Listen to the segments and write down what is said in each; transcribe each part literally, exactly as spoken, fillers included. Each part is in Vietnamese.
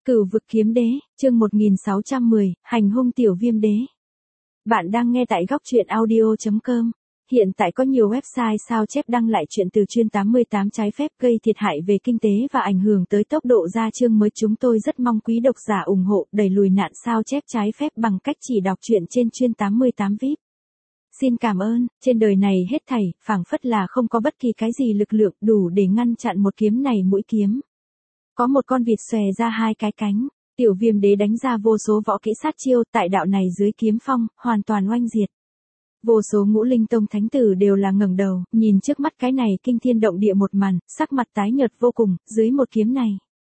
Cửu vực kiếm đế, chương một nghìn sáu trăm mười, hành hung tiểu viêm đế. Bạn đang nghe tại góc truyện audio chấm com. Hiện tại có nhiều website sao chép đăng lại chuyện từ chuyên tám mươi tám trái phép gây thiệt hại về kinh tế và ảnh hưởng tới tốc độ ra chương mới. Chúng tôi rất mong quý độc giả ủng hộ đẩy lùi nạn sao chép trái phép bằng cách chỉ đọc truyện trên chuyên tám mươi tám vi ai pi. Xin cảm ơn. Trên đời này hết thảy, phảng phất là không có bất kỳ cái gì lực lượng đủ để ngăn chặn một kiếm này mũi kiếm. Có một con vịt xòe ra hai cái cánh, tiểu viêm đế đánh ra vô số võ kỹ sát chiêu tại đạo này dưới kiếm phong, hoàn toàn oanh diệt. Vô số ngũ linh tông thánh tử đều là ngẩng đầu, nhìn trước mắt cái này kinh thiên động địa một màn, sắc mặt tái nhợt vô cùng, dưới một kiếm này.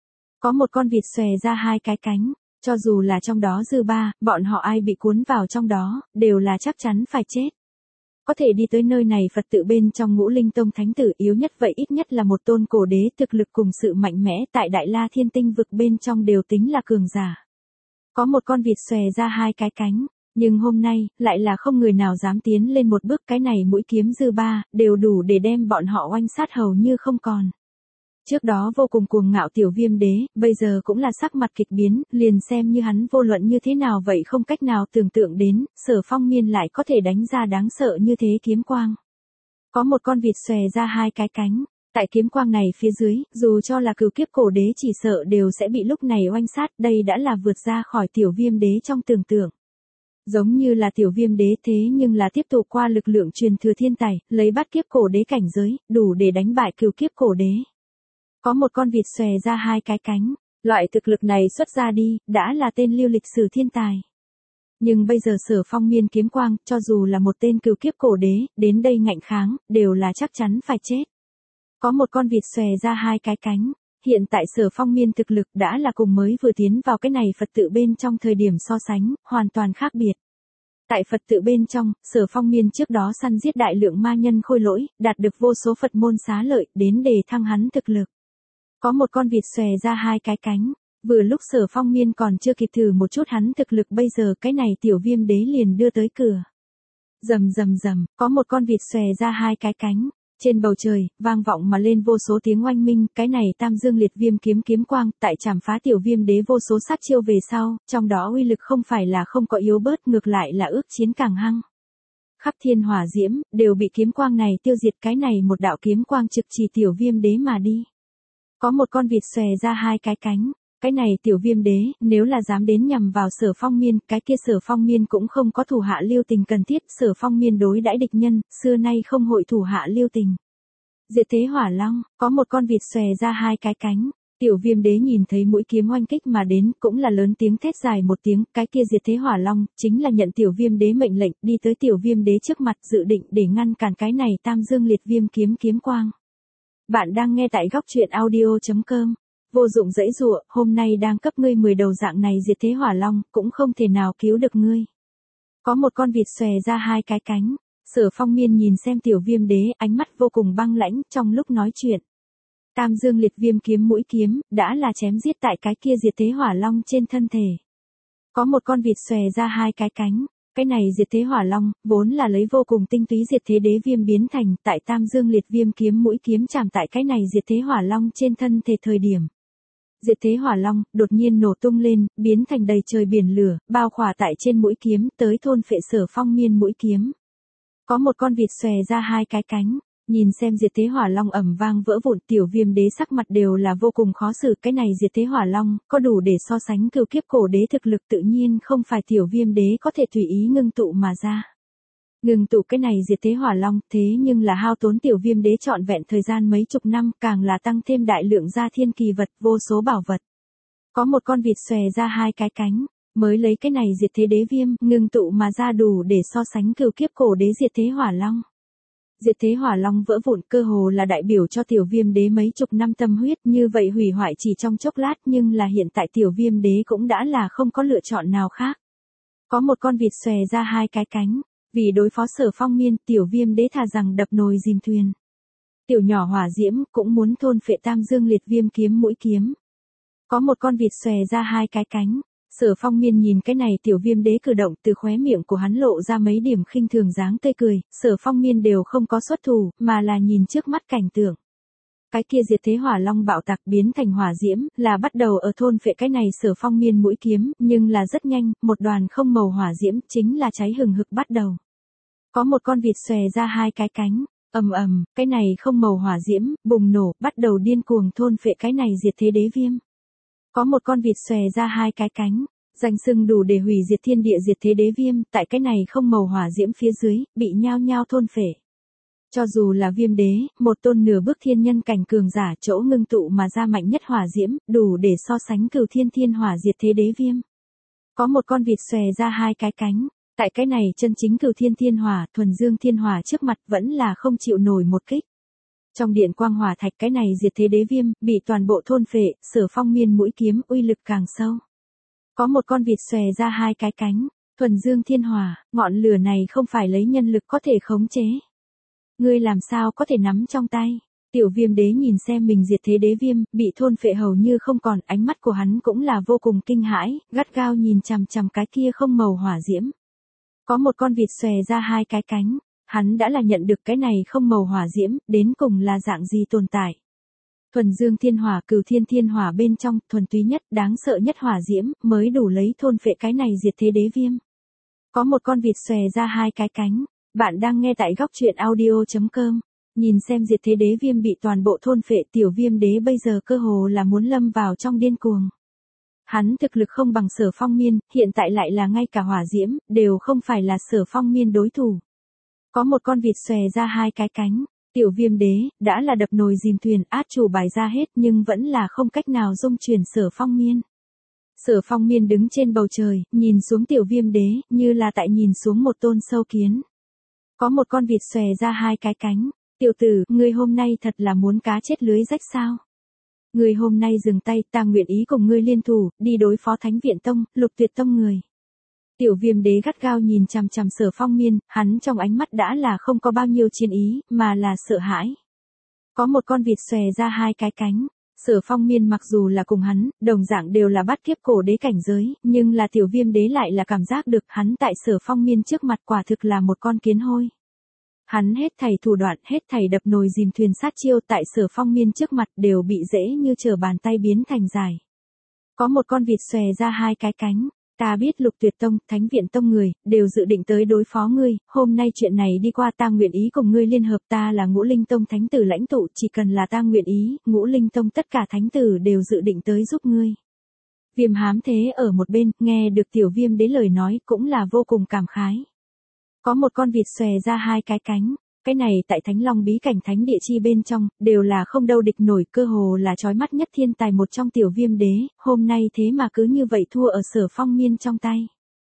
Có một con vịt xòe ra hai cái cánh, cho dù là trong đó dư ba, bọn họ ai bị cuốn vào trong đó, đều là chắc chắn phải chết. Có thể đi tới nơi này Phật tự bên trong ngũ linh tông thánh tử yếu nhất vậy ít nhất là một tôn cổ đế thực lực cùng sự mạnh mẽ tại Đại La Thiên Tinh vực bên trong đều tính là cường giả. Có một con vịt xòe ra hai cái cánh, nhưng hôm nay, lại là không người nào dám tiến lên một bước, cái này mũi kiếm dư ba, đều đủ để đem bọn họ oanh sát hầu như không còn. Trước đó vô cùng cuồng ngạo tiểu viêm đế, bây giờ cũng là sắc mặt kịch biến, liền xem như hắn vô luận như thế nào vậy không cách nào tưởng tượng đến, Sở Phong Miên lại có thể đánh ra đáng sợ như thế kiếm quang. Có một con vịt xòe ra hai cái cánh, tại kiếm quang này phía dưới, dù cho là cửu kiếp cổ đế chỉ sợ đều sẽ bị lúc này oanh sát, đây đã là vượt ra khỏi tiểu viêm đế trong tưởng tượng. Giống như là tiểu viêm đế thế nhưng là tiếp tục qua lực lượng truyền thừa thiên tài, lấy bát kiếp cổ đế cảnh giới, đủ để đánh bại cửu kiếp cổ đế. Có một con vịt xòe ra hai cái cánh, loại thực lực này xuất ra đi, đã là tên lưu lịch sử thiên tài. Nhưng bây giờ Sở Phong Miên kiếm quang, cho dù là một tên cửu kiếp cổ đế, đến đây ngạnh kháng, đều là chắc chắn phải chết. Có một con vịt xòe ra hai cái cánh, hiện tại Sở Phong Miên thực lực đã là cùng mới vừa tiến vào cái này Phật tự bên trong thời điểm so sánh, hoàn toàn khác biệt. Tại Phật tự bên trong, Sở Phong Miên trước đó săn giết đại lượng ma nhân khôi lỗi, đạt được vô số Phật môn xá lợi, đến để thăng hắn thực lực. Có một con vịt xòe ra hai cái cánh, vừa lúc Sở Phong Miên còn chưa kịp thử một chút hắn thực lực bây giờ cái này tiểu viêm đế liền đưa tới cửa. Rầm rầm rầm, có một con vịt xòe ra hai cái cánh, trên bầu trời, vang vọng mà lên vô số tiếng oanh minh, cái này tam dương liệt viêm kiếm kiếm quang, tại chảm phá tiểu viêm đế vô số sát chiêu về sau, trong đó uy lực không phải là không có yếu bớt, ngược lại là ước chiến càng hăng. Khắp thiên hỏa diễm, đều bị kiếm quang này tiêu diệt, cái này một đạo kiếm quang trực chỉ tiểu viêm đế mà đi. Có một con vịt xòe ra hai cái cánh, cái này tiểu viêm đế, nếu là dám đến nhằm vào Sở Phong Miên, cái kia Sở Phong Miên cũng không có thủ hạ lưu tình cần thiết, Sở Phong Miên đối đãi địch nhân, xưa nay không hội thủ hạ lưu tình. Diệt thế hỏa long, có một con vịt xòe ra hai cái cánh, tiểu viêm đế nhìn thấy mũi kiếm oanh kích mà đến, cũng là lớn tiếng thét dài một tiếng, cái kia diệt thế hỏa long, chính là nhận tiểu viêm đế mệnh lệnh, đi tới tiểu viêm đế trước mặt dự định để ngăn cản cái này tam dương liệt viêm kiếm kiếm quang. Bạn đang nghe tại góc truyện audio chấm com. Vô dụng dãy dụa, hôm nay đang cấp ngươi mười đầu dạng này diệt thế hỏa long, cũng không thể nào cứu được ngươi. Có một con vịt xòe ra hai cái cánh, Sở Phong Miên nhìn xem tiểu viêm đế, ánh mắt vô cùng băng lãnh trong lúc nói chuyện. Tam dương liệt viêm kiếm mũi kiếm, đã là chém giết tại cái kia diệt thế hỏa long trên thân thể. Có một con vịt xòe ra hai cái cánh. Cái này diệt thế hỏa long, vốn là lấy vô cùng tinh túy diệt thế đế viêm biến thành, tại tam dương liệt viêm kiếm mũi kiếm chạm tại cái này diệt thế hỏa long trên thân thể thời điểm. Diệt thế hỏa long, đột nhiên nổ tung lên, biến thành đầy trời biển lửa, bao khỏa tại trên mũi kiếm, tới thôn phệ Sở Phong Miên mũi kiếm. Có một con vịt xòe ra hai cái cánh, nhìn xem diệt thế hỏa long ầm vang vỡ vụn, tiểu viêm đế sắc mặt đều là vô cùng khó xử, cái này diệt thế hỏa long, có đủ để so sánh cửu kiếp cổ đế thực lực tự nhiên không phải tiểu viêm đế có thể tùy ý ngưng tụ mà ra. Ngưng tụ cái này diệt thế hỏa long, thế nhưng là hao tốn tiểu viêm đế trọn vẹn thời gian mấy chục năm, càng là tăng thêm đại lượng gia thiên kỳ vật, vô số bảo vật. Có một con vịt xòe ra hai cái cánh, mới lấy cái này diệt thế đế viêm, ngưng tụ mà ra đủ để so sánh cửu kiếp cổ đế diệt thế hỏa long. Diệt thế hỏa long vỡ vụn cơ hồ là đại biểu cho tiểu viêm đế mấy chục năm tâm huyết, như vậy hủy hoại chỉ trong chốc lát, nhưng là hiện tại tiểu viêm đế cũng đã là không có lựa chọn nào khác. Có một con vịt xòe ra hai cái cánh, vì đối phó Sở Phong Miên, tiểu viêm đế thà rằng đập nồi dìm thuyền. Tiểu nhỏ hỏa diễm cũng muốn thôn phệ tam dương liệt viêm kiếm mũi kiếm. Có một con vịt xòe ra hai cái cánh. Sở Phong Miên nhìn cái này tiểu viêm đế cử động, từ khóe miệng của hắn lộ ra mấy điểm khinh thường dáng tươi cười, Sở Phong Miên đều không có xuất thủ, mà là nhìn trước mắt cảnh tượng. Cái kia diệt thế hỏa long bạo tạc biến thành hỏa diễm, là bắt đầu ở thôn phệ cái này Sở Phong Miên mũi kiếm, nhưng là rất nhanh, một đoàn không màu hỏa diễm chính là cháy hừng hực bắt đầu. Có một con vịt xòe ra hai cái cánh, ầm ầm, cái này không màu hỏa diễm, bùng nổ, bắt đầu điên cuồng thôn phệ cái này diệt thế đế viêm. Có một con vịt xòe ra hai cái cánh, danh xưng đủ để hủy diệt thiên địa diệt thế đế viêm, tại cái này không màu hỏa diễm phía dưới, bị nhao nhao thôn phệ. Cho dù là viêm đế, một tôn nửa bước thiên nhân cảnh cường giả chỗ ngưng tụ mà ra mạnh nhất hỏa diễm, đủ để so sánh cửu thiên thiên hỏa diệt thế đế viêm. Có một con vịt xòe ra hai cái cánh, tại cái này chân chính cửu thiên thiên hỏa, thuần dương thiên hỏa trước mặt vẫn là không chịu nổi một kích. Trong điện quang hỏa thạch cái này diệt thế đế viêm, bị toàn bộ thôn phệ, Sở Phong Miên mũi kiếm uy lực càng sâu. Có một con vịt xòe ra hai cái cánh, thuần dương thiên hỏa, ngọn lửa này không phải lấy nhân lực có thể khống chế. Ngươi làm sao có thể nắm trong tay? Tiểu viêm đế nhìn xem mình diệt thế đế viêm, bị thôn phệ hầu như không còn, ánh mắt của hắn cũng là vô cùng kinh hãi, gắt gao nhìn chằm chằm cái kia không màu hỏa diễm. Có một con vịt xòe ra hai cái cánh, hắn đã là nhận được cái này không màu hỏa diễm, đến cùng là dạng gì tồn tại. Thuần dương thiên hỏa, cửu thiên thiên hỏa bên trong, thuần túy nhất, đáng sợ nhất hỏa diễm, mới đủ lấy thôn phệ cái này diệt thế đế viêm. Có một con vịt xòe ra hai cái cánh, bạn đang nghe tại góc truyện audio chấm com. Nhìn xem diệt thế đế viêm bị toàn bộ thôn phệ, tiểu viêm đế bây giờ cơ hồ là muốn lâm vào trong điên cuồng. Hắn thực lực không bằng Sở Phong Miên, hiện tại lại là ngay cả hỏa diễm, đều không phải là Sở Phong Miên đối thủ. Có một con vịt xòe ra hai cái cánh, tiểu viêm đế, đã là đập nồi dìm thuyền, át chủ bài ra hết nhưng vẫn là không cách nào dung chuyển Sở Phong Miên. Sở Phong Miên đứng trên bầu trời, nhìn xuống tiểu viêm đế, như là tại nhìn xuống một tôn sâu kiến. Có một con vịt xòe ra hai cái cánh, tiểu tử, ngươi hôm nay thật là muốn cá chết lưới rách sao? Ngươi hôm nay dừng tay, ta nguyện ý cùng ngươi liên thủ, đi đối phó Thánh Viện Tông, Lục Tuyệt Tông người. Tiểu viêm đế gắt gao nhìn chằm chằm Sở Phong Miên, hắn trong ánh mắt đã là không có bao nhiêu chiến ý, mà là sợ hãi. Có một con vịt xòe ra hai cái cánh, Sở Phong Miên mặc dù là cùng hắn, đồng dạng đều là bát kiếp cổ đế cảnh giới, nhưng là tiểu viêm đế lại là cảm giác được hắn tại Sở Phong Miên trước mặt quả thực là một con kiến hôi. Hắn hết thảy thủ đoạn, hết thảy đập nồi dìm thuyền sát chiêu tại Sở Phong Miên trước mặt đều bị dễ như trở bàn tay biến thành dài. Có một con vịt xòe ra hai cái cánh, ta biết Lục Tuyệt Tông, Thánh Viện Tông người, đều dự định tới đối phó ngươi, hôm nay chuyện này đi qua ta nguyện ý cùng ngươi liên hợp, ta là Ngũ Linh Tông Thánh Tử lãnh tụ, chỉ cần là ta nguyện ý, Ngũ Linh Tông tất cả Thánh Tử đều dự định tới giúp ngươi. Viêm hám thế ở một bên, nghe được tiểu viêm đế lời nói cũng là vô cùng cảm khái. Có một con vịt xòe ra hai cái cánh, cái này tại Thánh Long bí cảnh thánh địa chi bên trong, đều là không đâu địch nổi, cơ hồ là chói mắt nhất thiên tài một trong tiểu viêm đế, hôm nay thế mà cứ như vậy thua ở Sở Phong Miên trong tay.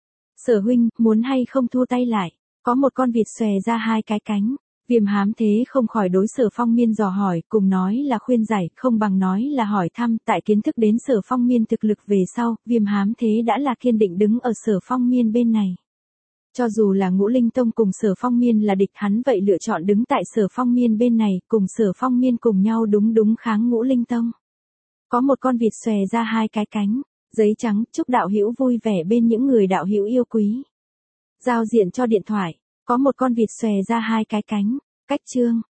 Sở huynh, muốn hay không thua tay lại? Có một con vịt xòe ra hai cái cánh, viêm hám thế không khỏi đối Sở Phong Miên dò hỏi, cùng nói là khuyên giải, không bằng nói là hỏi thăm, tại kiến thức đến Sở Phong Miên thực lực về sau, viêm hám thế đã là kiên định đứng ở Sở Phong Miên bên này. Cho dù là Ngũ Linh Tông cùng Sở Phong Miên là địch, hắn vậy lựa chọn đứng tại Sở Phong Miên bên này, cùng Sở Phong Miên cùng nhau đúng đúng kháng Ngũ Linh Tông. Có một con vịt xòe ra hai cái cánh, giấy trắng, chúc đạo hữu vui vẻ bên những người đạo hữu yêu quý. Giao diện cho điện thoại, có một con vịt xòe ra hai cái cánh, cách chương.